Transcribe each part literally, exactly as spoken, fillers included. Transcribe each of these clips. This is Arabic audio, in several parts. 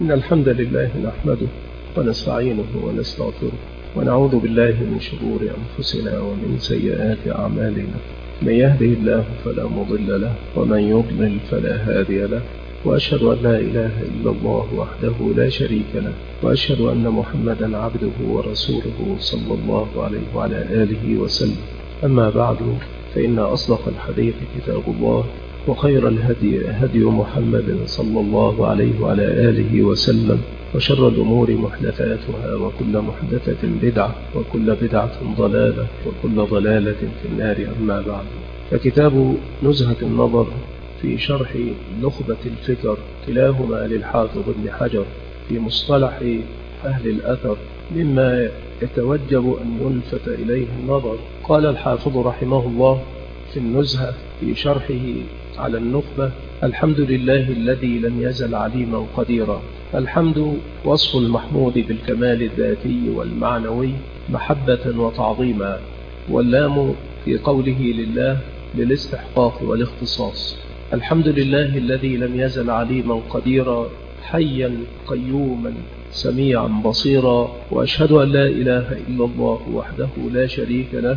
إن الحمد لله نحمده ونستعينه ونستغفره ونعوذ بالله من شرور أنفسنا ومن سيئات أعمالنا. من يهده الله فلا مضل له ومن يضلل فلا هادي له، وأشهد أن لا إله إلا الله وحده لا شريك له، وأشهد أن محمدا عبده ورسوله صلى الله عليه وعلى آله وسلم. أما بعد، فإن أصدق الحديث كتاب الله، وخير الهدي هدي محمد صلى الله عليه وعلى آله وسلم، وشر الأمور محدثاتها، وكل محدثة بدعة، وكل بدعة ضلالة، وكل ضلالة في النار. أما بعد، فكتاب نزهة النظر في شرح نخبة الفكر كلاهما للحافظ ابن حجر في مصطلح أهل الأثر مما يتوجب أن يلفت إليه النظر. قال الحافظ رحمه الله في النزهة في شرحه على النخبة: الحمد لله الذي لم يزل عليما قديرا. الحمد وصف المحمود بالكمال الذاتي والمعنوي محبة وتعظيما، واللام في قوله لله للاستحقاق والاختصاص. الحمد لله الذي لم يزل عليما قديرا، حيا قيوما سميعا بصيرا، وأشهد أن لا إله إلا الله وحده لا شريك له،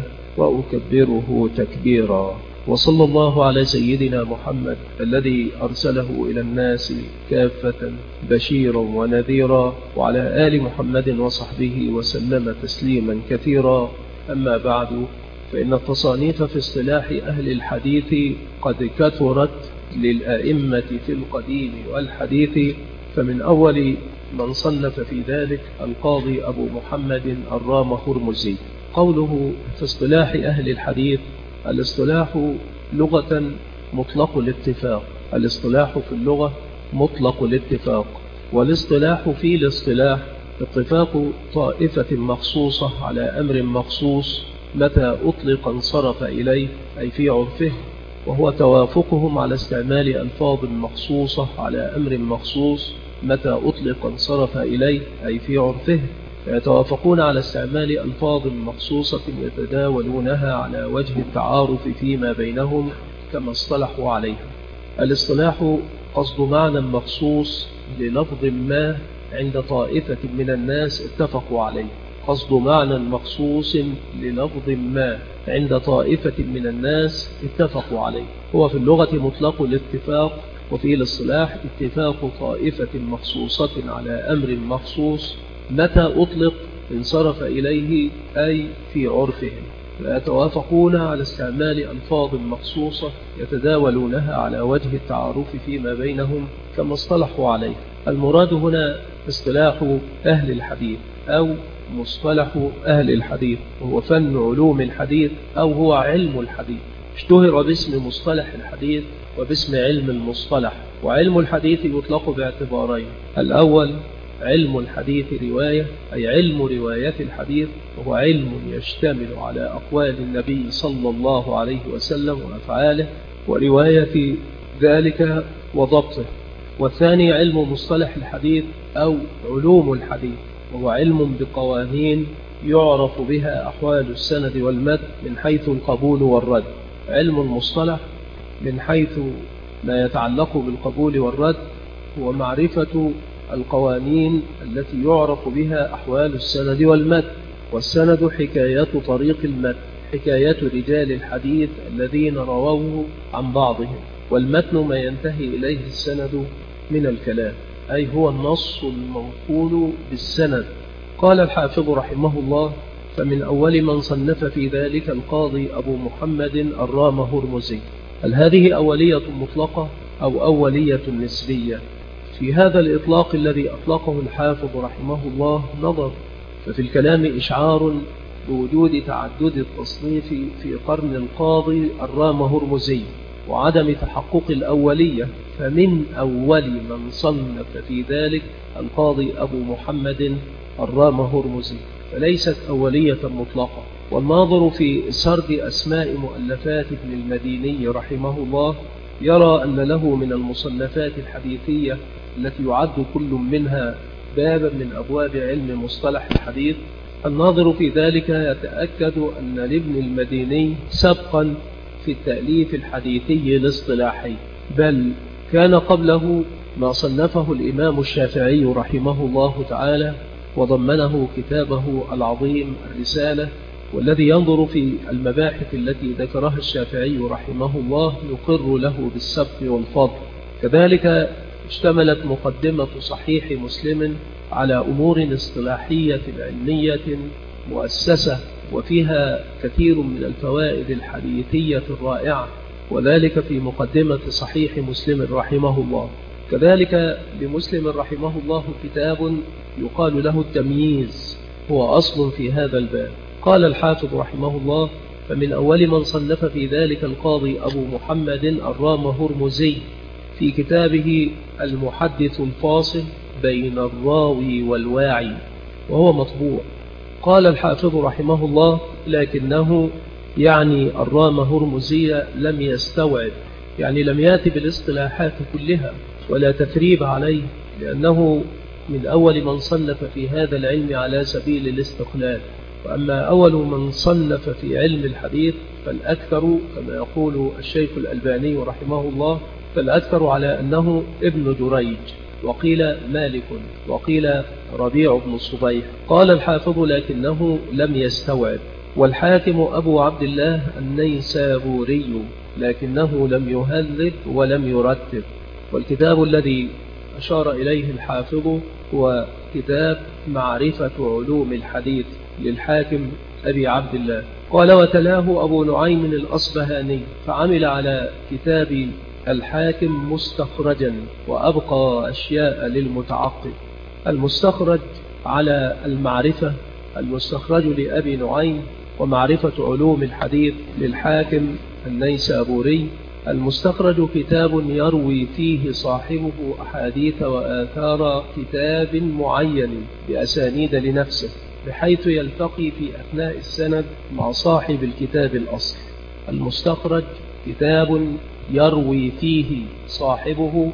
وأكبره تكبيرا. وصلى الله على سيدنا محمد الذي أرسله إلى الناس كافة بشيرا ونذيرا، وعلى آل محمد وصحبه وسلم تسليما كثيرا. أما بعد، فإن التصانيف في اصطلاح أهل الحديث قد كثرت للأئمة في القديم والحديث، فمن أول من صنف في ذلك القاضي أبو محمد الرام هرمزي. قوله في اصطلاح أهل الحديث: الاصطلاح لغة مطلق الاتفاق. الاصطلاح في اللغة مطلق الاتفاق، والاصطلاح في الاصطلاح اتفاق طائفة مخصوصة على أمر مخصوص متى أطلق انصرف إليه، أي في عرفه، وهو توافقهم على استعمال ألفاظ مخصوصة على أمر مخصوص متى أطلق انصرف إليه، أي في عرفه، يتوافقون على استعمال ألفاظ مخصوصة يتداولونها على وجه التعارف فيما بينهم كما اصطلحوا عليه. الاصطلاح قصد معنى مخصوص للفظ ما عند طائفة من الناس اتفقوا عليه. قصد معنى مخصوص للفظ ما عند طائفة من الناس اتفقوا عليه هو في اللغة مطلق الاتفاق، وفي الاصطلاح اتفاق طائفة مخصوصة على أمر مخصوص متى أطلق انصرف إليه، أي في عرفهم، فيتوافقون على استعمال ألفاظ مخصوصة يتداولونها على وجه التعارف فيما بينهم كما اصطلحوا عليه. المراد هنا اصطلاح أهل الحديث أو مصطلح أهل الحديث، وهو فن علوم الحديث أو هو علم الحديث. اشتهر باسم مصطلح الحديث وباسم علم المصطلح. وعلم الحديث يطلق باعتبارين: الأول علم الحديث رواية، أي علم رواية الحديث، وهو علم يشتمل على أقوال النبي صلى الله عليه وسلم وأفعاله ورواية ذلك وضبطه. والثاني علم مصطلح الحديث أو علوم الحديث، وهو علم بقوانين يعرف بها أحوال السند والمتن من حيث القبول والرد. علم المصطلح من حيث ما يتعلق بالقبول والرد هو معرفة القوانين التي يعرف بها أحوال السند والمتن. والسند حكاية طريق المتن، حكاية رجال الحديث الذين رووه عن بعضهم، والمتن ما ينتهي إليه السند من الكلام، أي هو النص المنقول بالسند. قال الحافظ رحمه الله: فمن أول من صنف في ذلك القاضي أبو محمد الرام هرمزي. هل هذه أولية مطلقة أو أولية نسبية؟ في هذا الإطلاق الذي أطلقه الحافظ رحمه الله نظر، ففي الكلام إشعار بوجود تعدد التصنيف في قرن القاضي الرام هرمزي وعدم تحقق الأولية، فمن أول من صنف في ذلك القاضي أبو محمد الرام هرمزي، فليست أولية مطلقة. والناظر في سرد أسماء مؤلفات ابن المديني رحمه الله يرى أن له من المصنفات الحديثية التي يعد كل منها بابا من أبواب علم مصطلح الحديث. الناظر في ذلك يتأكد أن لابن المديني سبقا في التأليف الحديثي الاصطلاحي، بل كان قبله ما صنفه الإمام الشافعي رحمه الله تعالى وضمنه كتابه العظيم الرسالة، والذي ينظر في المباحث التي ذكرها الشافعي رحمه الله يقر له بالسبق والفضل. كذلك اشتملت مقدمة صحيح مسلم على أمور اصطلاحية علمية مؤسسة، وفيها كثير من الفوائد الحديثية الرائعة، وذلك في مقدمة صحيح مسلم رحمه الله. كذلك لمسلم رحمه الله كتاب يقال له التمييز، هو أصل في هذا الباب. قال الحافظ رحمه الله: فمن أول من صنف في ذلك القاضي أبو محمد الرام هرمزي في كتابه المحدث الفاصل بين الراوي والواعي، وهو مطبوع. قال الحافظ رحمه الله: لكنه يعني الرام هرمزي لم يستوعب، يعني لم يأتي بالاصطلاحات كلها ولا تثريب عليه، لأنه من أول من صنف في هذا العلم على سبيل الاستقلال. وأما أول من صنف في علم الحديث فالأكثر كما يقول الشيخ الألباني رحمه الله، فالأكثر على أنه ابن جريج، وقيل مالك، وقيل ربيع بن الصبيح. قال الحافظ: لكنه لم يستوعب. والحاكم أبو عبد الله النيسابوري، لكنه لم يهذب ولم يرتب. والكتاب الذي أشار إليه الحافظ هو كتاب معرفة علوم الحديث للحاكم أبي عبد الله. قال: وتلاه أبو نعيم الأصبهاني، فعمل على كتاب الحاكم مستخرجا، وأبقى أشياء للمتعقب. المستخرج على المعرفة، المستخرج لأبي نعيم، ومعرفة علوم الحديث للحاكم النيسابوري. المستخرج كتاب يروي فيه صاحبه أحاديث وآثار كتاب معين بأسانيد لنفسه، بحيث يلتقي في أثناء السند مع صاحب الكتاب الأصل. المستخرج كتاب يروي فيه صاحبه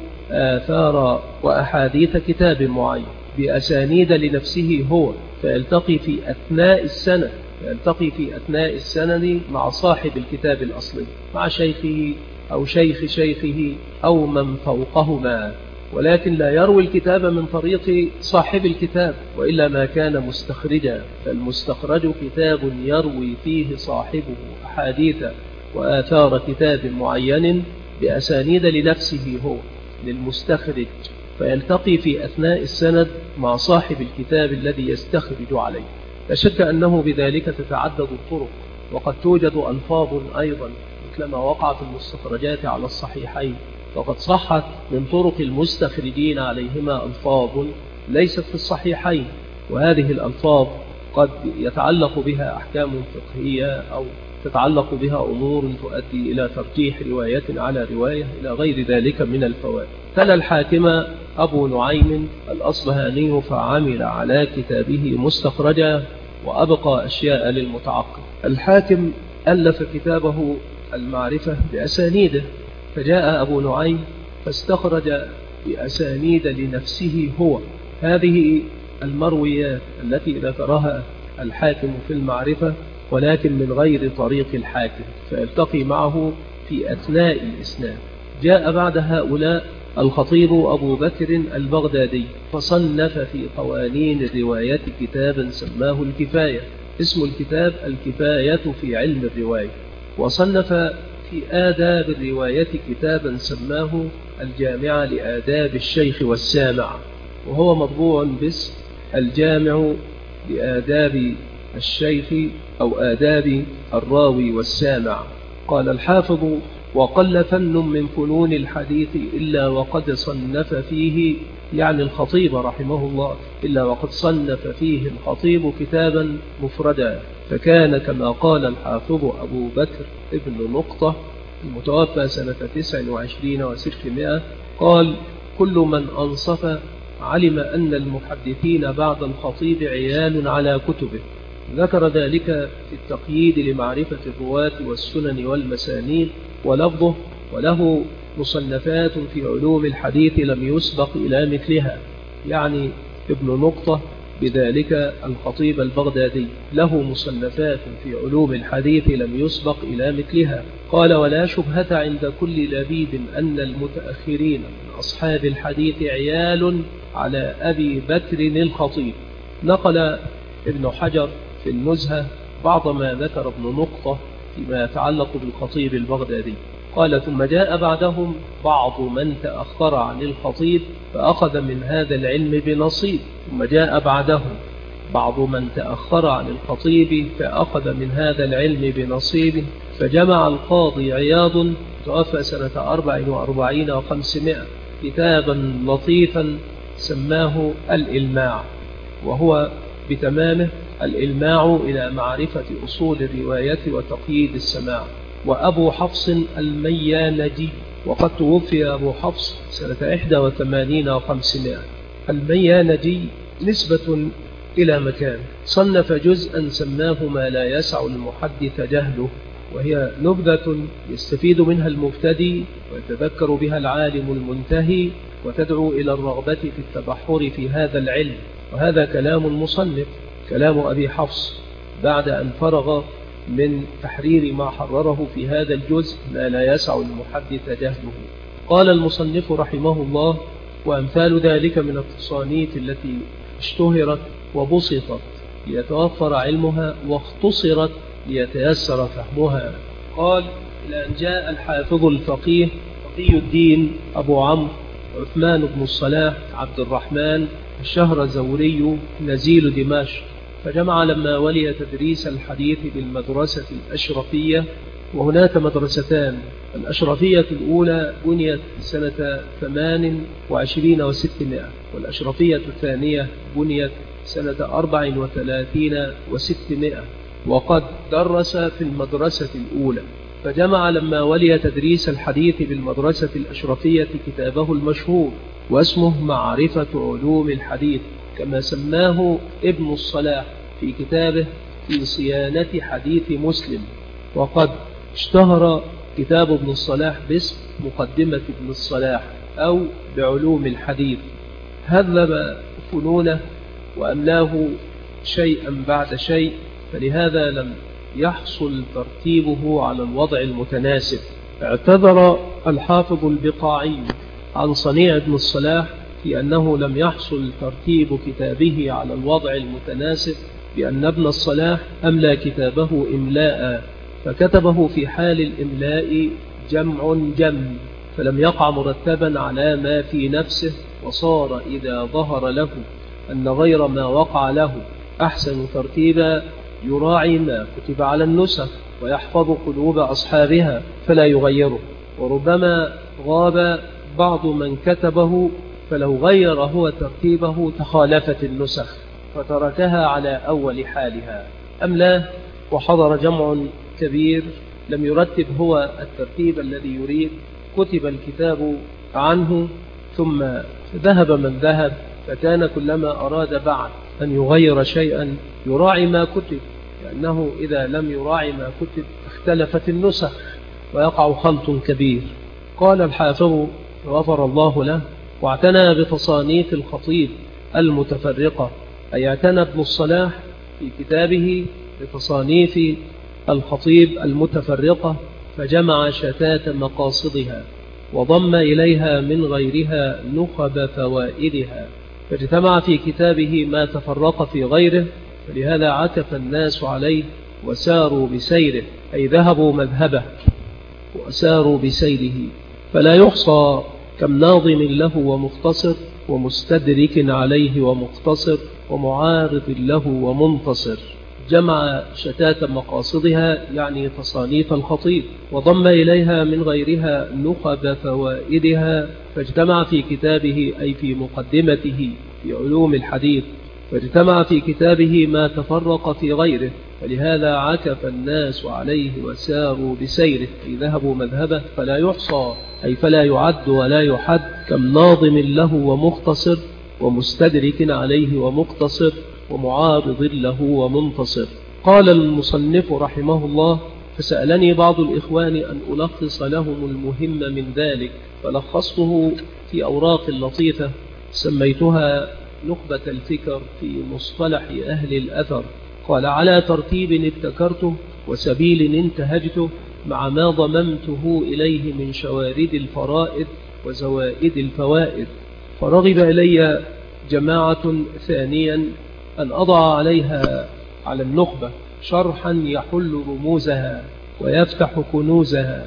آثار وأحاديث كتاب معين بأسانيد لنفسه هو، فيلتقي في أثناء السند يلتقي في أثناء السند مع صاحب الكتاب الأصلي، مع شيخه أو شيخ شيخه أو من فوقهما، ولكن لا يروي الكتاب من طريق صاحب الكتاب، وإلا ما كان مستخرجا. فالمستخرج كتاب يروي فيه صاحبه أحاديث وآثار كتاب معين بأسانيد لنفسه هو للمستخرج، فيلتقي في أثناء السند مع صاحب الكتاب الذي يستخرج عليه. لا شك أنه بذلك تتعدد الطرق، وقد توجد ألفاظ أيضا مثلما وقع في المستخرجات على الصحيحين، وقد صحت من طرق المستخرجين عليهما ألفاظ ليست في الصحيحين، وهذه الألفاظ قد يتعلق بها أحكام فقهية أو تتعلق بها أمور تؤدي إلى ترجيح رواية على رواية إلى غير ذلك من الفوائد. تلا الحاكم أبو نعيم الأصبهاني فعمل على كتابه مستخرجا، وأبقى أشياء للمتعقب. الحاكم ألف كتابه المعرفة بأسانيده، فجاء أبو نعيم فاستخرج بأسانيد لنفسه هو هذه المرويات التي ذكرها الحاكم في المعرفة، ولكن من غير طريق الحاكم، فيلتقي معه في أثناء الإسناد. جاء بعد هؤلاء الخطيب أبو بكر البغدادي، فصنف في قوانين الرواية كتابا سماه الكفاية. اسم الكتاب الكفاية في علم الرواية. وصنف في آداب الرواية كتابا سماه الجامع لآداب الشيخ والسامع، وهو مطبوع باسم الجامع لآداب الشيخ أو آداب الراوي والسامع. قال الحافظ: وقل فن من فنون الحديث إلا وقد صنف فيه، يعني الخطيب رحمه الله، إلا وقد صنف فيه الخطيب كتابا مفردا. فكان كما قال الحافظ أبو بكر ابن نقطة المتوفى سنة تسع وعشرين وستمائة، قال: كل من أنصف علم أن المحدثين بعد الخطيب عيال على كتبه. ذكر ذلك في التقييد لمعرفة الرواة والسنن والمسانيد ولفظه: وله مصنفات في علوم الحديث لم يسبق إلى مثلها، يعني ابن نقطة بذلك الخطيب البغدادي، له مصنفات في علوم الحديث لم يسبق إلى مثلها. قال: ولا شبهة عند كل لبيب أن المتأخرين من أصحاب الحديث عيال على أبي بكر الخطيب. نقل ابن حجر في النزهة بعض ما ذكر ابن نقطة فيما يتعلق بالخطيب البغدادي. قال: ثم جاء بعدهم بعض من تأخر عن الخطيب فأخذ من هذا العلم بنصيب. ثم جاء بعدهم بعض من تأخر عن الخطيب فأخذ من هذا العلم بنصيب. فجمع القاضي عياض توفى سنة أربع وأربعين وخمسمائة كتابا لطيفا سماه الإلماع، وهو بتمامه الإلماع إلى معرفة أصول الرواية وتقييد السماع. وأبو حفص الميانجي، وقد توفي أبو حفص سنة إحدى وثمانين وخمسمائة. الميانجي نسبة إلى مكان، صنف جزءا سماه ما لا يسع المحدث جهله، وهي نبذة يستفيد منها المبتدئ ويتذكر بها العالم المنتهي، وتدعو إلى الرغبة في التبحر في هذا العلم. وهذا كلام المصنف، كلام أبي حفص بعد أن فرغ من تحرير ما حرره في هذا الجزء ما لا يسع المحدث جهله. قال المصنف رحمه الله: وأمثال ذلك من التصانيف التي اشتهرت وبسطت ليتوفر علمها واختصرت ليتيسر فهمها. قال: إلى أن جاء الحافظ الفقيه تقي الدين أبو عمرو عثمان بن الصلاح عبد الرحمن الشهرزوري نزيل دمشق، فجمع لما ولي تدريس الحديث بالمدرسة الأشرفية. وهناك مدرستان: الأشرفية الأولى بنيت سنة ثمان وعشرين وستمائة، والأشرفية الثانية بنيت سنة أربع وثلاثين وستمائة. وقد درس في المدرسة الأولى، فجمع لما ولي تدريس الحديث بالمدرسة الأشرفية كتابه المشهور واسمه معرفة علوم الحديث، كما سماه ابن الصلاح في كتابه في صيانة حديث مسلم. وقد اشتهر كتاب ابن الصلاح باسم مقدمة ابن الصلاح أو بعلوم الحديث. هذب فنونه وأملاه شيئا بعد شيء، فلهذا لم يحصل ترتيبه على الوضع المتناسب. اعتذر الحافظ البقاعي عن صنيع ابن الصلاح في أنه لم يحصل ترتيب كتابه على الوضع المتناسب، بأن ابن الصلاح أملى كتابه إملاء، فكتبه في حال الإملاء جمع جم، فلم يقع مرتبا على ما في نفسه، وصار إذا ظهر له أن غير ما وقع له أحسن ترتيبا يراعي ما كتب على النسخ ويحفظ قلوب أصحابها فلا يغيره. وربما غاب بعض من كتبه فلو غير هو ترتيبه تخالفت النسخ فتركها على أول حالها، أم لا؟ وحضر جمع كبير لم يرتب هو الترتيب الذي يريد، كتب الكتاب عنه ثم ذهب من ذهب، فكان كلما أراد بعد أن يغير شيئا يراعي ما كتب، لأنه إذا لم يراعي ما كتب اختلفت النسخ ويقع خلط كبير. قال الحافظ غفر الله له: واعتنى بتصانيف الخطيب المتفرقة، أي اعتنى ابن الصلاح في كتابه بتصانيف الخطيب المتفرقة، فجمع شتات مقاصدها وضم إليها من غيرها نخب فوائدها، فاجتمع في كتابه ما تفرق في غيره، فلهذا عكف الناس عليه وساروا بسيره، أي ذهبوا مذهبه وساروا بسيره، فلا يحصى كم ناظم له ومختصر ومستدرك عليه ومقتصر ومعارض له ومنتصر. جمع شتات مقاصدها يعني تصانيف الخطيب، وضم إليها من غيرها نخب فوائدها، فاجتمع في كتابه أي في مقدمته في علوم الحديث، فاجتمع في كتابه ما تفرق في غيره، فلهذا عكف الناس عليه وساروا بسيره، أي ذهبوا مذهبه، فلا يحصى أي فلا يعد ولا يحد كم ناظم له ومختصر ومستدرك عليه ومقتصر ومعارض له ومنتصر. قال المصنف رحمه الله: فسألني بعض الإخوان أن ألخص لهم المهم من ذلك، فلخصته في أوراق لطيفة سميتها نخبة الفكر في مصطلح أهل الأثر. قال: على ترتيب ابتكرته وسبيل انتهجته مع ما ضممته إليه من شوارد الفرائد وزوائد الفوائد. فرغب إلي جماعة ثانيا أن أضع عليها على النخبة شرحا يحل رموزها ويفتح كنوزها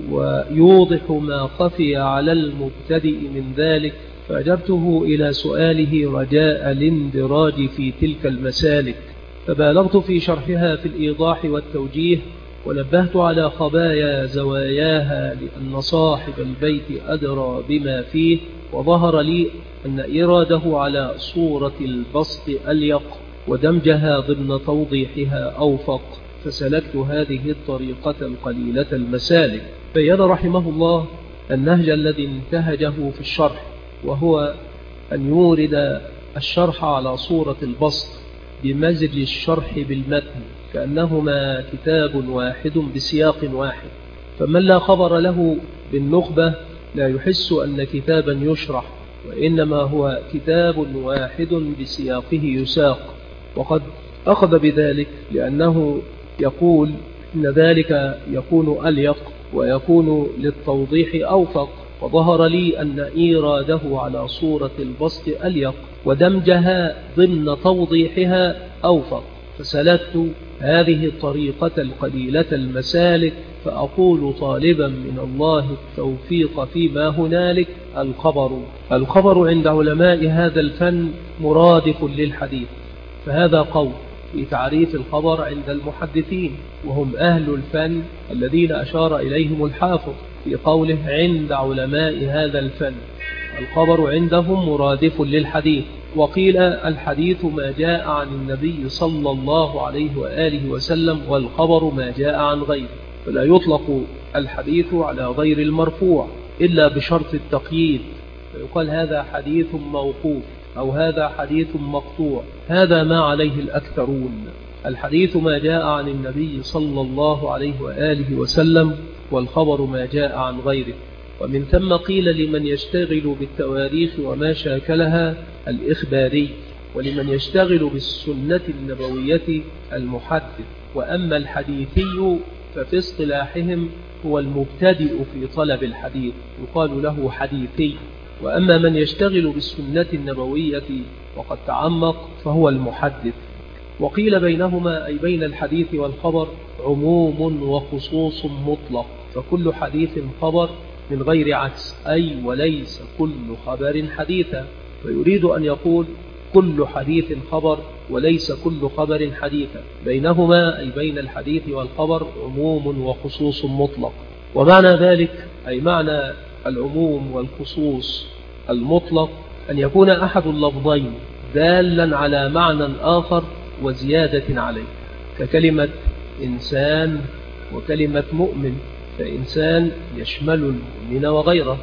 ويوضح ما خفي على المبتدئ من ذلك، فأجبته إلى سؤاله رجاء الاندراج في تلك المسالك، فبالغت في شرحها في الإيضاح والتوجيه، ونبهت على خبايا زواياها لأن صاحب البيت أدرى بما فيه، وظهر لي أن إراده على صورة البسط أليق ودمجها ضمن توضيحها أوفق، فسلكت هذه الطريقة القليلة المسالك. بين رحمه الله النهج الذي انتهجه في الشرح، وهو أن يورد الشرح على صورة البسط بمزج الشرح بالمتن كأنهما كتاب واحد بسياق واحد، فمن لا خبر له بالنخبة لا يحس أن كتابا يشرح، وإنما هو كتاب واحد بسياقه يساق. وقد أخذ بذلك لأنه يقول إن ذلك يكون أليق ويكون للتوضيح أوفق، وظهر لي أن إيراده على صورة البسط أليق ودمجها ضمن توضيحها أوفق، فسلكت هذه الطريقة القليلة المسالك، فأقول طالبا من الله التوفيق فيما هنالك: الخبر الخبر عند علماء هذا الفن مرادف للحديث. فهذا قول في تعريف الخبر عند المحدثين، وهم أهل الفن الذين أشار إليهم الحافظ في قوله عند علماء هذا الفن. الخبر عندهم مرادف للحديث. وقيل الحديث ما جاء عن النبي صلى الله عليه وآله وسلم، والخبر ما جاء عن غيره، فلا يطلق الحديث على غير المرفوع إلا بشرط التقييد، فيقال هذا حديث موقوف أو هذا حديث مقطوع. هذا ما عليه الأكثرون. الحديث ما جاء عن النبي صلى الله عليه وآله وسلم، والخبر ما جاء عن غيره. ومن ثم قيل لمن يشتغل بالتواريخ وما شاكلها الإخباري، ولمن يشتغل بالسنة النبوية المحدث. وأما الحديثي ففي اصطلاحهم هو المبتدئ في طلب الحديث، يقال له حديثي. وأما من يشتغل بالسنة النبوية وقد تعمق فهو المحدث. وقيل بينهما أي بين الحديث والخبر عموم وخصوص مطلق، فكل حديث خبر من غير عكس، أي وليس كل خبر حديثا. فيريد أن يقول كل حديث خبر وليس كل خبر حديثا. بينهما أي بين الحديث والخبر عموم وخصوص مطلق. ومعنى ذلك أي معنى العموم والخصوص المطلق أن يكون أحد اللفظين دالا على معنى آخر وزيادة عليه، ككلمة إنسان وكلمة مؤمن، فإنسان يشمل المؤمن وغيره،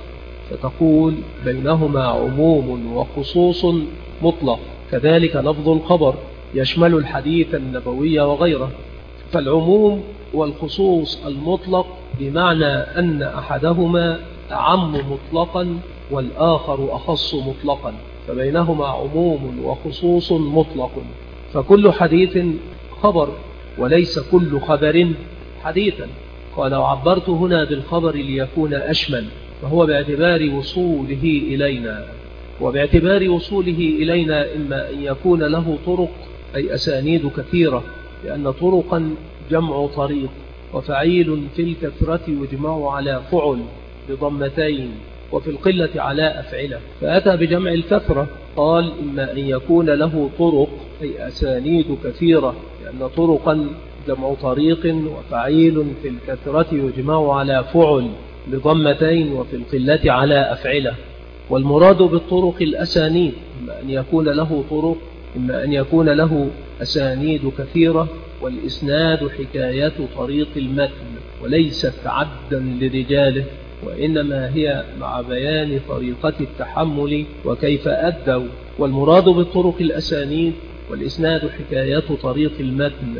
فتقول بينهما عموم وخصوص مطلق. كذلك لفظ الخبر يشمل الحديث النبوي وغيره، فالعموم والخصوص المطلق بمعنى أن أحدهما أعم مطلقا والآخر أخص مطلقا، فبينهما عموم وخصوص مطلق. فكل حديث خبر وليس كل خبر حديثا. قال وعبرت هنا بالخبر ليكون أشمل، فهو باعتبار وصوله إلينا، وباعتبار وصوله إلينا إما أن يكون له طرق أي أسانيد كثيرة، لأن طرقا جمع طريق، وفعيل في الكثرة يجمع على فعل بضمتين، وفي القلة على أفعلة، فأتى بجمع الكثرة. قال إما أن يكون له طرق أي أسانيد كثيرة، لأن طرقا جمع طريق، وفعيل في الكثرة يجمع على فعل بضمتين، وفي القلة على أفعلة. والمراد بالطرق الأسانيد، إما أن يكون له طرق إما أن يكون له أسانيد كثيرة، والإسناد حكاية طريق المتن وليست عدا لرجاله، وإنما هي مع بيان طريقة التحمل وكيف أدوا. والمراد بالطرق الأسانيد والإسناد حكاية طريق المتن.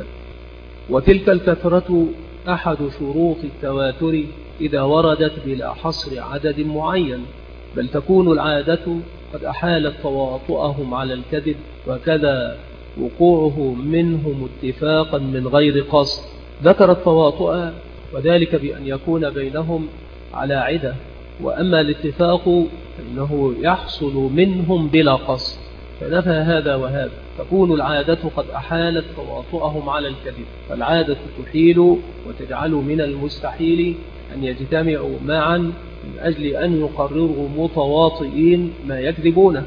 وتلك الكثرة أحد شروط التواتر إذا وردت بلا حصر عدد معين، بل تكون العادة قد أحالت تواطؤهم على الكذب، وكذا وقوعه منهم اتفاقا من غير قصد. ذكر التواطؤ وذلك بأن يكون بينهم على عدة، وأما الاتفاق فإنه يحصل منهم بلا قصد، فنفى هذا وهذا. تكون العادة قد أحالت تواطؤهم على الكذب، فالعادة تحيل وتجعل من المستحيل أن يجتمعوا معا من أجل أن يقرروا متواطئين ما يكذبونه،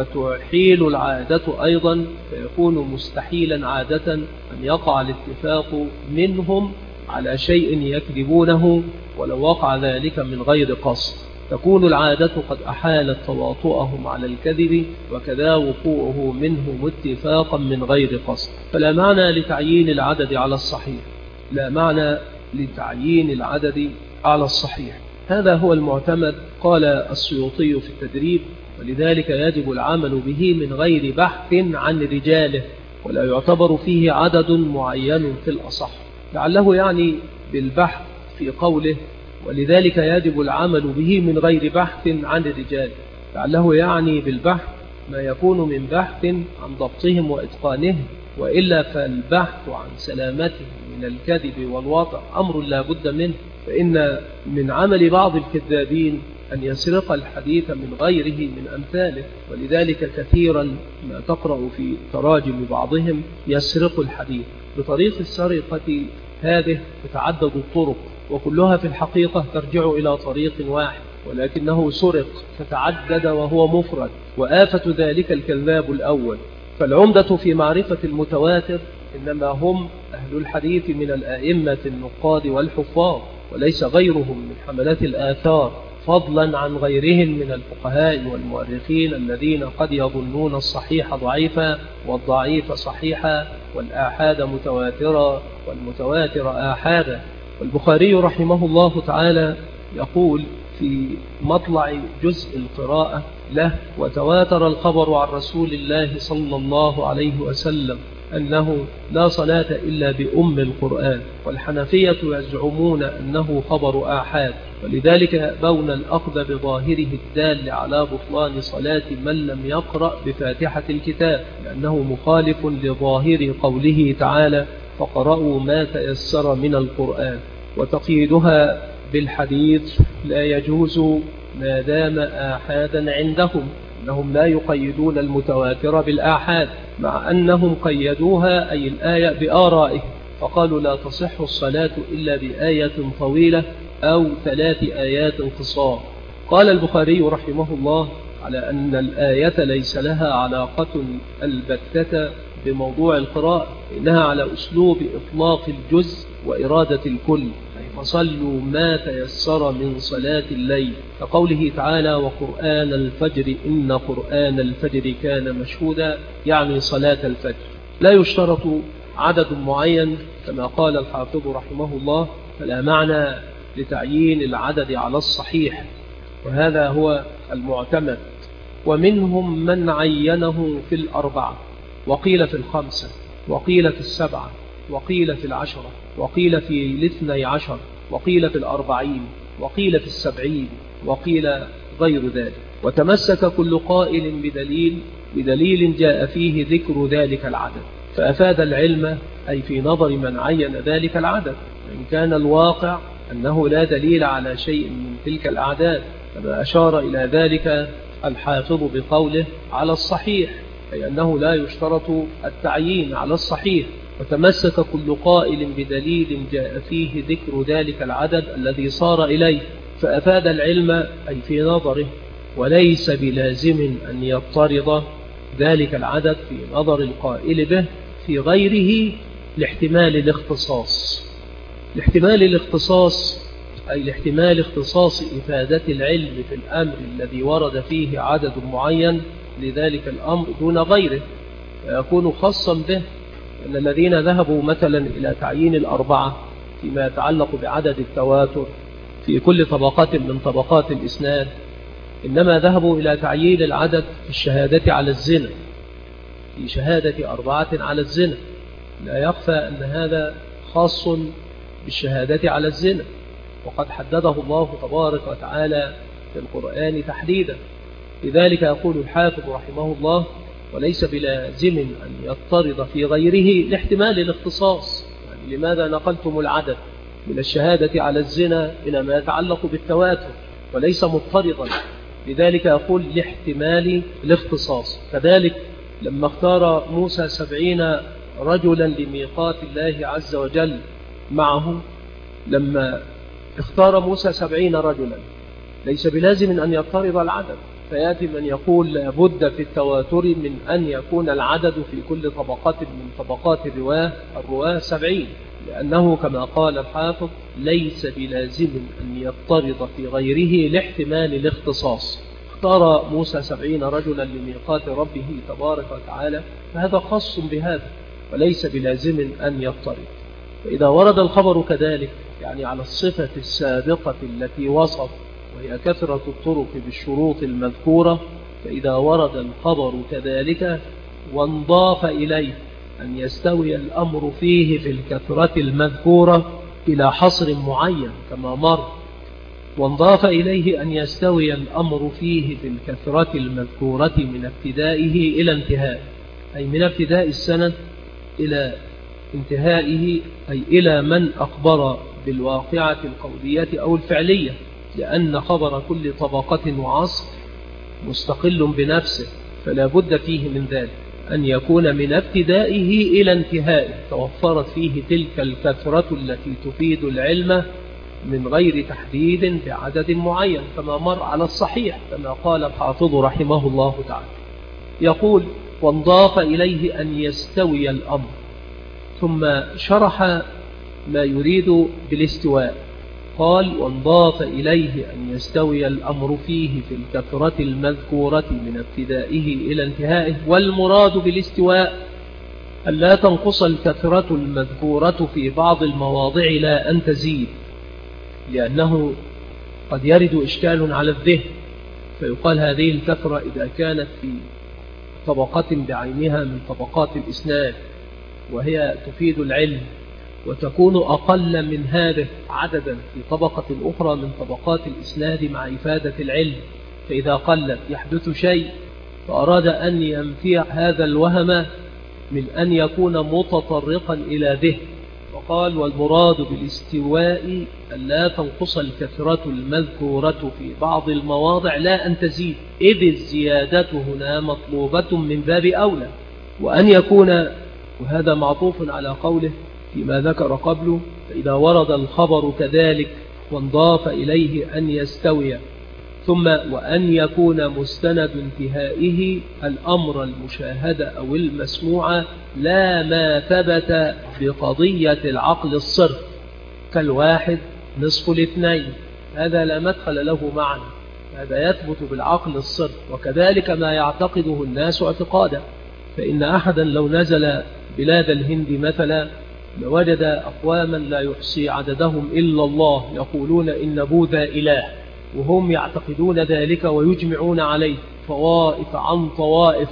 وتحيل العادة أيضا فيكون مستحيلا عادة أن يقع الاتفاق منهم على شيء يكذبونه ولو وقع ذلك من غير قصد. تكون العادة قد أحالت تواطؤهم على الكذب، وكذا وقوعه منهم اتفاقا من غير قصد. فلا معنى لتعيين العدد على الصحيح، لا معنى لتعيين العدد على الصحيح. هذا هو المعتمد، قال السيوطي في التدريب، ولذلك يجب العمل به من غير بحث عن رجاله، ولا يعتبر فيه عدد معين في الأصح. لعله يعني بالبحث في قوله ولذلك يجب العمل به من غير بحث عن الرجال، لعله يعني بالبحث ما يكون من بحث عن ضبطهم وإتقانهم، وإلا فالبحث عن سلامتهم من الكذب والوضع أمر لا بد منه، فإن من عمل بعض الكذابين أن يسرق الحديث من غيره من أمثاله، ولذلك كثيرا ما تقرأ في تراجم بعضهم يسرق الحديث. بطريق السرقة هذه تتعدد الطرق، وكلها في الحقيقة ترجع إلى طريق واحد، ولكنه سرق فتعدد وهو مفرد، وآفة ذلك الكذاب الأول. فالعمدة في معرفة المتواتر إنما هم أهل الحديث من الآئمة النقاد والحفاظ، وليس غيرهم من حملة الآثار، فضلا عن غيرهم من الفقهاء والمؤرخين الذين قد يظنون الصحيح ضعيفا والضعيف صحيحا والآحاد متواترا والمتواتر آحادا. والبخاري رحمه الله تعالى يقول في مطلع جزء القراءة له: وتواتر الخبر عن رسول الله صلى الله عليه وسلم أنه لا صلاة إلا بأم القرآن. والحنفية يزعمون أنه خبر آحاد، ولذلك يأبون الأخذ بظاهره الدال على بطلان صلاة من لم يقرأ بفاتحة الكتاب، لأنه مخالف لظاهر قوله تعالى: فقرأوا ما تيسر من القرآن. وتقييدها بالحديث لا يجوز ما دام آحادا عندهم، أنهم لا يقيدون المتواتر بالآحاد، مع أنهم قيدوها أي الآية بآرائهم، فقالوا لا تصح الصلاة إلا بآية طويلة أو ثلاث آيات قصار. قال البخاري رحمه الله على أن الآية ليس لها علاقة البتة بموضوع القراءة، إنها على أسلوب إطلاق الجزء وإرادة الكل، أي فصلوا ما تيسر من صلاة الليل، كقوله تعالى: وقرآن الفجر إن قرآن الفجر كان مشهودا، يعني صلاة الفجر. لا يشترط عدد معين كما قال الحافظ رحمه الله، فلا معنى لتعيين العدد على الصحيح، وهذا هو المعتمد. ومنهم من عينه في الأربعة، وقيل في الخمسة، وقيل في السبعة، وقيل في العشرة، وقيل في الاثني عشر، وقيل في الأربعين، وقيل في السبعين، وقيل غير ذلك. وتمسك كل قائل بدليل بدليل جاء فيه ذكر ذلك العدد، فأفاد العلم أي في نظر من عين ذلك العدد، إن كان الواقع أنه لا دليل على شيء من تلك الأعداد، كما أشار إلى ذلك الحافظ بقوله على الصحيح، أي أنه لا يشترط التعيين على الصحيح. وتمسك كل قائل بدليل جاء فيه ذكر ذلك العدد الذي صار إليه، فأفاد العلم أي في نظره، وليس بلازم أن يضطرد ذلك العدد في نظر القائل به في غيره لاحتمال الاختصاص. لاحتمال الاختصاص أي لاحتمال اختصاص إفادة العلم في الأمر الذي ورد فيه عدد معين لذلك الأمر دون غيره، فيكون خاصا به. أن الذين ذهبوا مثلا إلى تعيين الأربعة فيما يتعلق بعدد التواتر في كل طبقات من طبقات الإسناد، إنما ذهبوا إلى تعيين العدد في الشهادة على الزنا، في شهادة أربعة على الزنا. لا يخفى أن هذا خاص بالشهادة على الزنا، وقد حدده الله تبارك وتعالى في القرآن تحديدا، لذلك يقول الحافظ رحمه الله: وليس بلازم أن يضطرد في غيره لاحتمال الاختصاص. يعني لماذا نقلتم العدد من الشهادة على الزنا إلى ما يتعلق بالتواتر وليس مضطردا؟ لذلك يقول لاحتمال الاختصاص. كذلك لما اختار موسى سبعين رجلا لميقات الله عز وجل معه، لما اختار موسى سبعين رجلا ليس بلازم أن يضطرد العدد، فيأتي من يقول لابد في التواتر من أن يكون العدد في كل طبقات من طبقات الرواه الرواه سبعين، لأنه كما قال الحافظ ليس بلازم أن يضطرد في غيره لاحتمال الاختصاص. اختار موسى سبعين رجلا لميقات ربه تبارك وتعالى، فهذا خاص بهذا وليس بلازم أن يضطرد. فإذا ورد الخبر كذلك يعني على الصفة السابقة التي وصف وهي كثرة الطرق بالشروط المذكورة، فإذا ورد الخبر كذلك وانضاف إليه أن يستوي الأمر فيه في الكثرة المذكورة إلى حصر معين كما مر، وانضاف إليه أن يستوي الأمر فيه في الكثرة المذكورة من ابتدائه إلى انتهائه، أي من ابتداء السند إلى انتهائه، أي إلى من أخبر بالواقعة القولية أو الفعلية، لأن خبر كل طبقة وعصر مستقل بنفسه، فلا بد فيه من ذلك أن يكون من ابتدائه إلى انتهائه توفرت فيه تلك الكثرة التي تفيد العلم من غير تحديد بعدد معين كما مر على الصحيح كما قال الحافظ رحمه الله تعالى. يقول: وانضاف إليه أن يستوي الأمر، ثم شرح ما يريد بالاستواء. قال: وانضاف إليه أن يستوي الأمر فيه في الكثرة المذكورة من ابتدائه إلى انتهائه، والمراد بالاستواء أن لا تنقص الكثرة المذكورة في بعض المواضع لا أن تزيد، لأنه قد يرد إشكال على الذهن فيقال هذه الكثرة إذا كانت في طبقة بعينها من طبقات الإسناد وهي تفيد العلم، وتكون أقل من هذا عددا في طبقة أخرى من طبقات الإسناد مع إفادة العلم، فإذا قلت يحدث شيء، فأراد أن ينفي هذا الوهم من أن يكون متطرقا إلى ذهن، وقال: والمراد بالاستواء أن لا تنقص الكثرة المذكورة في بعض المواضع لا أن تزيد، إذ الزيادة هنا مطلوبة من باب أولى، وأن يكون، وهذا معطوف على قوله فيما ذكر قبله: فإذا ورد الخبر كذلك وانضاف إليه أن يستوي، ثم وأن يكون مستند انتهائه الأمر المشاهد أو المسموع لا ما ثبت بقضية العقل الصرف كالواحد نصف الاثنين، هذا لا مدخل له معنى، هذا يثبت بالعقل الصرف. وكذلك ما يعتقده الناس اعتقادا، فإن أحدا لو نزل بلاد الهند مثلا لوجد أقواما لا يحصي عددهم إلا الله يقولون إن بوذا إله، وهم يعتقدون ذلك ويجمعون عليه طوائف عن طوائف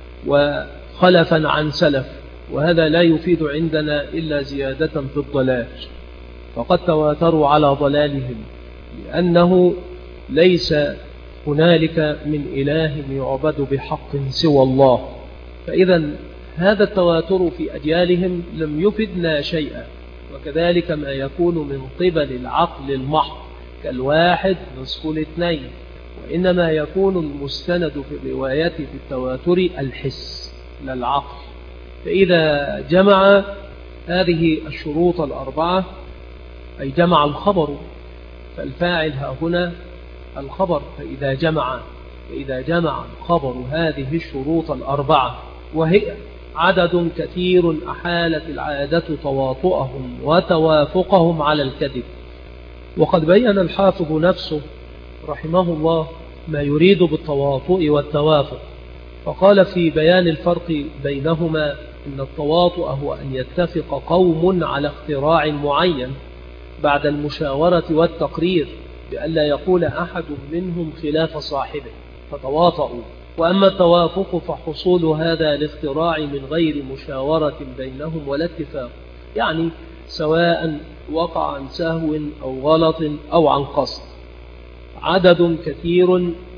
وخلفا عن سلف، وهذا لا يفيد عندنا إلا زيادة في الضلال، فقد تواتروا على ضلالهم، لأنه ليس هنالك من إله يعبد بحق سوى الله. فإذا هذا التواتر في أجيالهم لم يفدنا شيئا، وكذلك ما يكون من قبل العقل المحض كالواحد نصف الاثنين، وإنما يكون المستند في الرواية في التواتر الحس لا العقل. فإذا جمع هذه الشروط الأربعة أي جمع الخبر، فالفاعل ها هنا الخبر، فإذا جمع فإذا جمع الخبر هذه الشروط الأربعة وهي عدد كثير أحالت العادة تواطؤهم وتوافقهم على الكذب. وقد بين الحافظ نفسه رحمه الله ما يريد بالتواطؤ والتوافق، فقال في بيان الفرق بينهما إن التواطؤ هو أن يتفق قوم على اختراع معين بعد المشاورة والتقرير بألا يقول أحد منهم خلاف صاحبه فتواطؤوا، وأما التوافق فحصول هذا الاختراع من غير مشاورة بينهم ولا اتفاق، يعني سواء وقع عن سهو أو غلط أو عن قصد. عدد كثير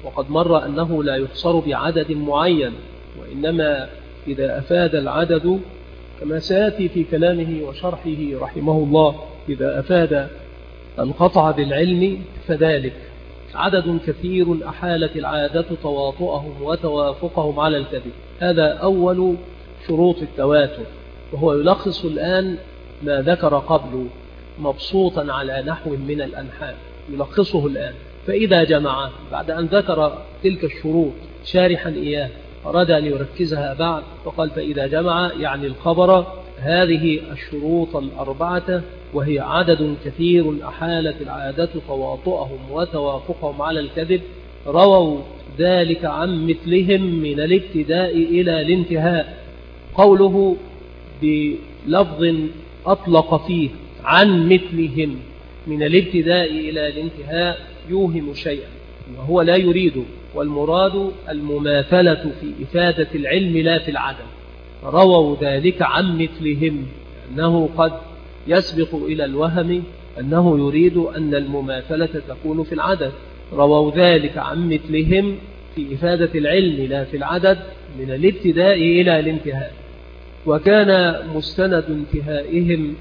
وقد مر أنه لا يقصر بعدد معين، وإنما إذا أفاد العدد كما سيأتي في كلامه وشرحه رحمه الله، إذا أفاد القطع بالعلم فذلك عدد كثير أحالت العادة تواطؤهم وتوافقهم على الكذب. هذا أول شروط التواتر، وهو يلخص الآن ما ذكر قبله مبسوطا على نحو من الأنحاء، يلخصه الآن. فإذا جمع بعد أن ذكر تلك الشروط شارحا إياه أراد أن يركزها بعد، فقال فإذا جمع يعني الخبر هذه الشروط الأربعة، وهي عدد كثير أحالت العادة تواطؤهم وتوافقهم على الكذب، رووا ذلك عن مثلهم من الابتداء إلى الانتهاء. قوله بلفظ أطلق فيه عن مثلهم من الابتداء إلى الانتهاء يوهم شيئا وهو لا يريده، والمراد المماثلة في إفادة العلم لا في العدم. رووا ذلك عن مثلهم أنه قد يسبق إلى الوهم أنه يريد أن المماثلة تكون في العدد. رووا ذلك عن مثلهم في إفادة العلم لا في العدد من الابتداء إلى الانتهاء. وكان مستند انتهائهم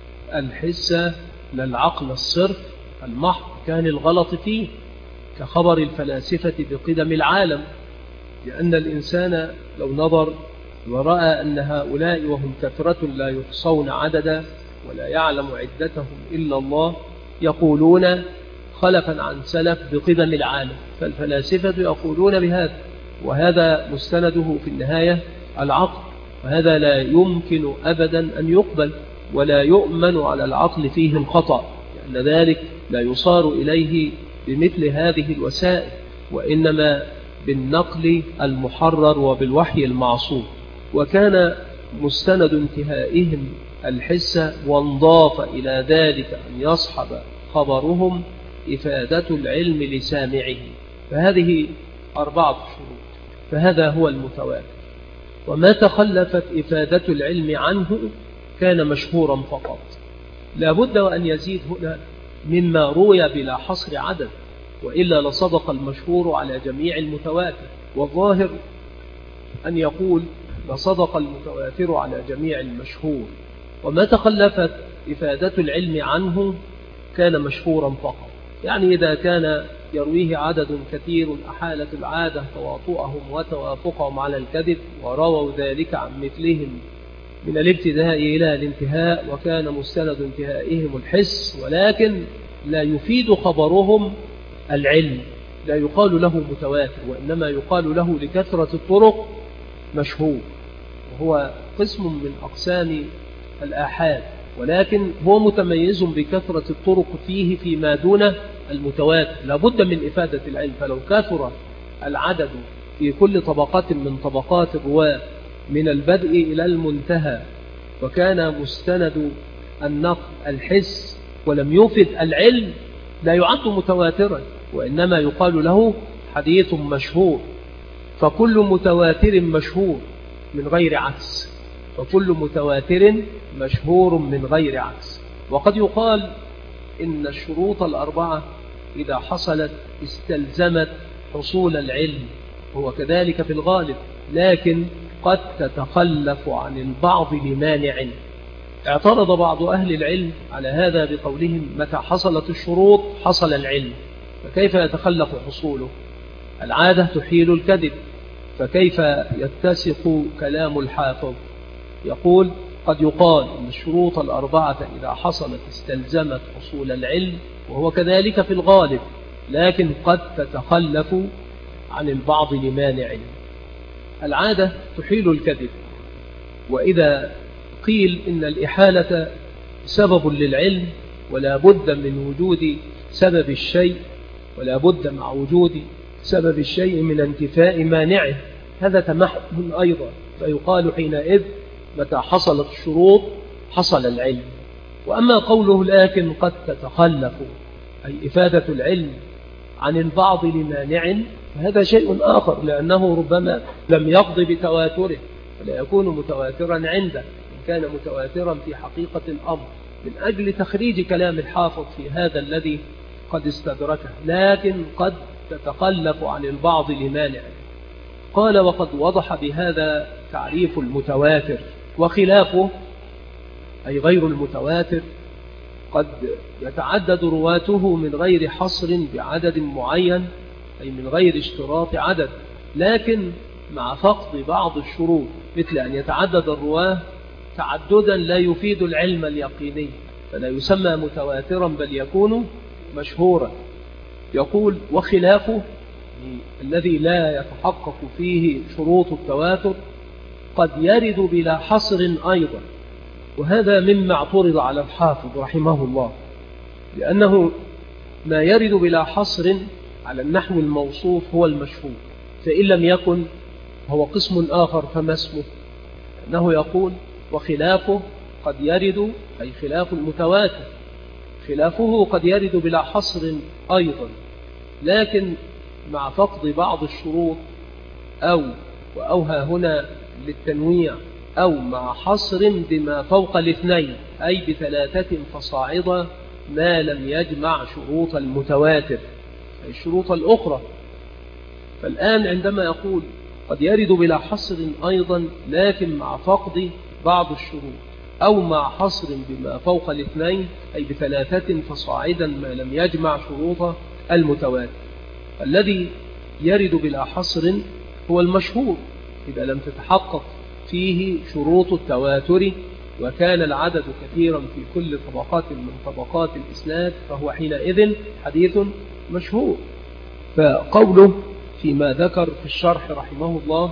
الحس للعقل الصرف المحض، كان الغلط فيه كخبر الفلاسفة بقدم العالم، لأن الإنسان لو نظر ورأى أن هؤلاء وهم كثرة لا يحصون عددا ولا يعلم عدتهم إلا الله يقولون خلفا عن سلف بقدم العالم، فالفلاسفة يقولون بهذا، وهذا مستنده في النهاية العقل، وهذا لا يمكن أبدا أن يقبل ولا يؤمن على العقل فيه الخطأ، لأن ذلك لا يصار إليه بمثل هذه الوسائل، وإنما بالنقل المحرر وبالوحي المعصوم. وكان مستند انتهائهم الحس، وانضاف إلى ذلك أن يصحب خبرهم إفادة العلم لسامعه، فهذه أربعة شروط. فهذا هو المتواتر. وما تخلفت إفادة العلم عنه كان مشهورا فقط. لا بد وأن يزيد هنا مما روي بلا حصر عدد، وإلا لصدق المشهور على جميع المتواتر، والظاهر أن يقول لصدق المتواتر على جميع المشهور. وما تخلفت إفادة العلم عنه كان مشهورا فقط، يعني إذا كان يرويه عدد كثير أحالت العادة تواطؤهم وتوافقهم على الكذب، ورووا ذلك عن مثلهم من الابتداء إلى الانتهاء، وكان مستند انتهائهم الحس، ولكن لا يفيد خبرهم العلم، لا يقال له متواتر، وإنما يقال له لكثرة الطرق مشهور، وهو قسم من أقسام الآحاد، ولكن هو متميز بكثرة الطرق فيه فيما دون المتواتر. لابد من إفادة العلم، فلو كثر العدد في كل طبقات من طبقات الرواة من البدء إلى المنتهى، وكان مستند النقل الحس ولم يفد العلم، لا يعد متواترا، وإنما يقال له حديث مشهور. فكل متواتر مشهور من غير عكس، فكل متواتر مشهور من غير عكس. وقد يقال إن الشروط الأربعة إذا حصلت استلزمت حصول العلم، هو كذلك في الغالب، لكن قد تتخلف عن البعض لمانع. اعترض بعض أهل العلم على هذا بقولهم متى حصلت الشروط حصل العلم، فكيف يتخلف حصوله؟ العادة تحيل الكذب، فكيف يتسق كلام الحافظ؟ يقول قد يقال أن الشروط الأربعة إذا حصلت استلزمت حصول العلم، وهو كذلك في الغالب، لكن قد تتخلف عن البعض لمانع. العادة تحيل الكذب، وإذا قيل إن الإحالة سبب للعلم ولا بد من وجود سبب الشيء، ولا بد مع وجود سبب الشيء من انتفاء مانعه، هذا تمحض أيضا، فيقال حينئذ متى حصلت الشروط حصل العلم. وأما قوله لكن قد تتخلف أي إفادة العلم عن البعض لمانع، فهذا شيء آخر، لأنه ربما لم يقض بتواتره ولا يكون متواترا عنده، إن كان متواترا في حقيقة الأمر، من أجل تخريج كلام الحافظ في هذا الذي قد استدركه. لكن قد تتخلف عن البعض لمانع. قال: وقد وضح بهذا تعريف المتواتر، وخلافه أي غير المتواتر قد يتعدد رواته من غير حصر بعدد معين، أي من غير اشتراط عدد، لكن مع فقد بعض الشروط، مثل أن يتعدد الرواه تعددا لا يفيد العلم اليقيني، فلا يسمى متواترا بل يكون مشهورا. يقول: وخلافه الذي لا يتحقق فيه شروط التواتر قد يرد بلا حصر أيضا، وهذا مما اعترض على الحافظ رحمه الله، لأنه ما يرد بلا حصر على النحو الموصوف هو المشهور، فإن لم يكن هو قسم آخر فما اسمه؟ أنه يقول: وخلافه قد يرد، أي خلاف المتواتر، خلافه قد يرد بلا حصر أيضا، لكن مع فقد بعض الشروط، أو وأوها هنا للتنويع، أو مع حصر بما فوق الاثنين، أي بثلاثة فصاعدا ما لم يجمع شروط المتواتر، أي الشروط الأخرى. فالآن عندما يقول قد يرد بلا حصر أيضا لكن مع فقد بعض الشروط، أو مع حصر بما فوق الاثنين، أي بثلاثة فصاعدا ما لم يجمع شروط المتواتر، الذي يرد بلا حصر هو المشهور إذا لم تتحقق فيه شروط التواتر، وكان العدد كثيرا في كل طبقات من طبقات الإسناد، فهو حينئذ حديث مشهور. فقوله فيما ذكر في الشرح رحمه الله: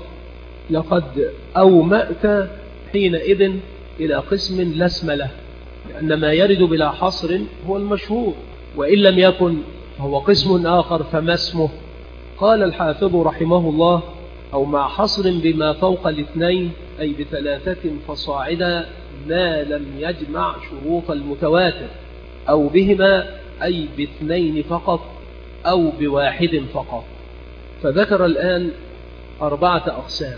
لقد أومأت حينئذ إلى قسم لا اسم له، لأن ما يرد بلا حصر هو المشهور، وإن لم يكن فهو قسم آخر فما اسمه؟ قال الحافظ رحمه الله: أو مع حصر بما فوق الاثنين، أي بثلاثة فصاعدا ما لم يجمع شروط المتواتر، أو بهما، أي باثنين فقط، أو بواحد فقط. فذكر الآن أربعة أقسام.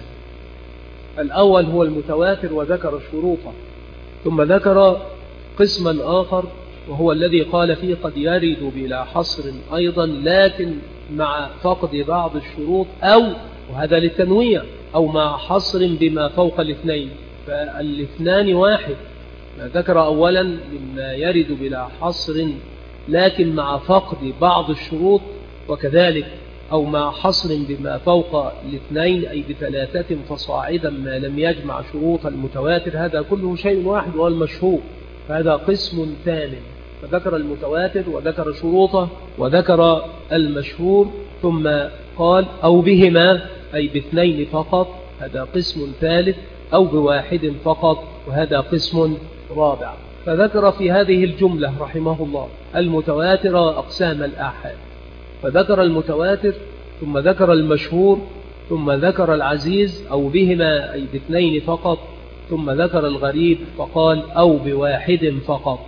الأول هو المتواتر وذكر شروطه، ثم ذكر قسما آخر وهو الذي قال فيه قد يرد بلا حصر أيضا لكن مع فقد بعض الشروط، أو وهذا للتنويع، أو مع حصر بما فوق الاثنين، فالاثنان واحد. ما ذكر أولا مما يرد بلا حصر لكن مع فقد بعض الشروط، وكذلك أو مع حصر بما فوق الاثنين، أي بثلاثة فصاعدا ما لم يجمع شروط المتواتر، هذا كله شيء واحد وهو المشهور، فهذا قسم ثاني. فذكر المتواتر وذكر شروطه وذكر المشهور، ثم قال أو بهما، أي باثنين فقط، هذا قسم ثالث، أو بواحد فقط، وهذا قسم رابع. فذكر في هذه الجملة رحمه الله المتواتر أقسام الآحاد، فذكر المتواتر ثم ذكر المشهور ثم ذكر العزيز أو بهما، أي باثنين فقط، ثم ذكر الغريب فقال أو بواحد فقط.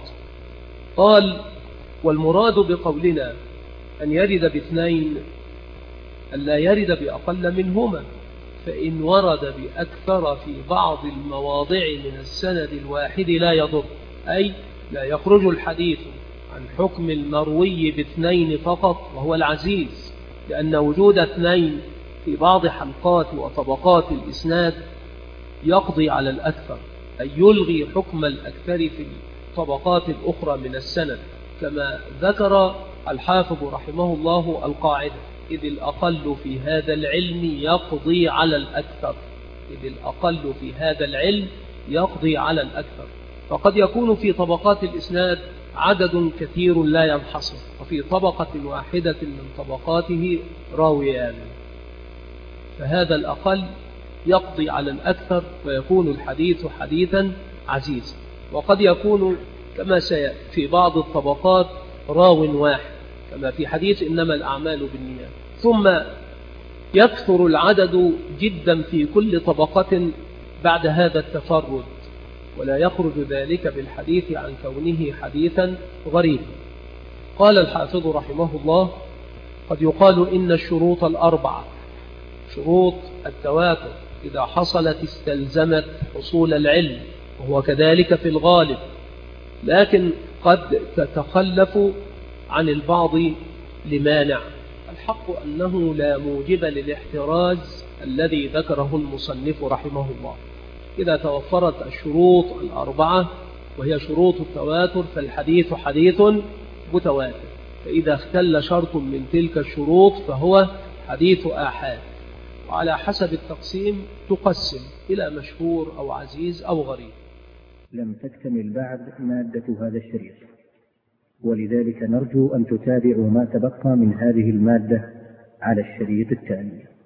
قال: والمراد بقولنا أن يرد باثنين أن لا يرد بأقل منهما، فإن ورد بأكثر في بعض المواضع من السند الواحد لا يضر، أي لا يخرج الحديث عن حكم المروي باثنين فقط وهو العزيز، لأن وجود اثنين في بعض حلقات وطبقات الإسناد يقضي على الأكثر، أي يلغي حكم الأكثر في الطبقات الأخرى من السند، كما ذكر الحافظ رحمه الله القاعدة: إذ الأقل في هذا العلم يقضي على الأكثر، إذ الأقل في هذا العلم يقضي على الأكثر. فقد يكون في طبقات الإسناد عدد كثير لا ينحصر، وفي طبقة واحدة من طبقاته راويان، فهذا الأقل يقضي على الأكثر ويكون الحديث حديثا عزيزا. وقد يكون كما سيأتي في بعض الطبقات راو واحد، كما في حديث إنما الأعمال بالنيات، ثم يكثر العدد جدا في كل طبقة بعد هذا التفرد، ولا يخرج ذلك بالحديث عن كونه حديثا غريبا. قال الحافظ رحمه الله: قد يقال إن الشروط الأربعة، شروط التواتر إذا حصلت استلزمت حصول العلم، وهو كذلك في الغالب، لكن قد تتخلف عن البعض لمانع. والحق أنه لا موجب للاحتراز الذي ذكره المصنف رحمه الله. إذا توفرت الشروط الأربعة وهي شروط التواتر فالحديث حديث متواتر، فإذا اختل شرط من تلك الشروط فهو حديث آحاد. وعلى حسب التقسيم تقسم إلى مشهور أو عزيز أو غريب. لم تكتمل بعد مادة هذا الشريط، ولذلك نرجو أن تتابعوا ما تبقى من هذه المادة على الشريط التالي.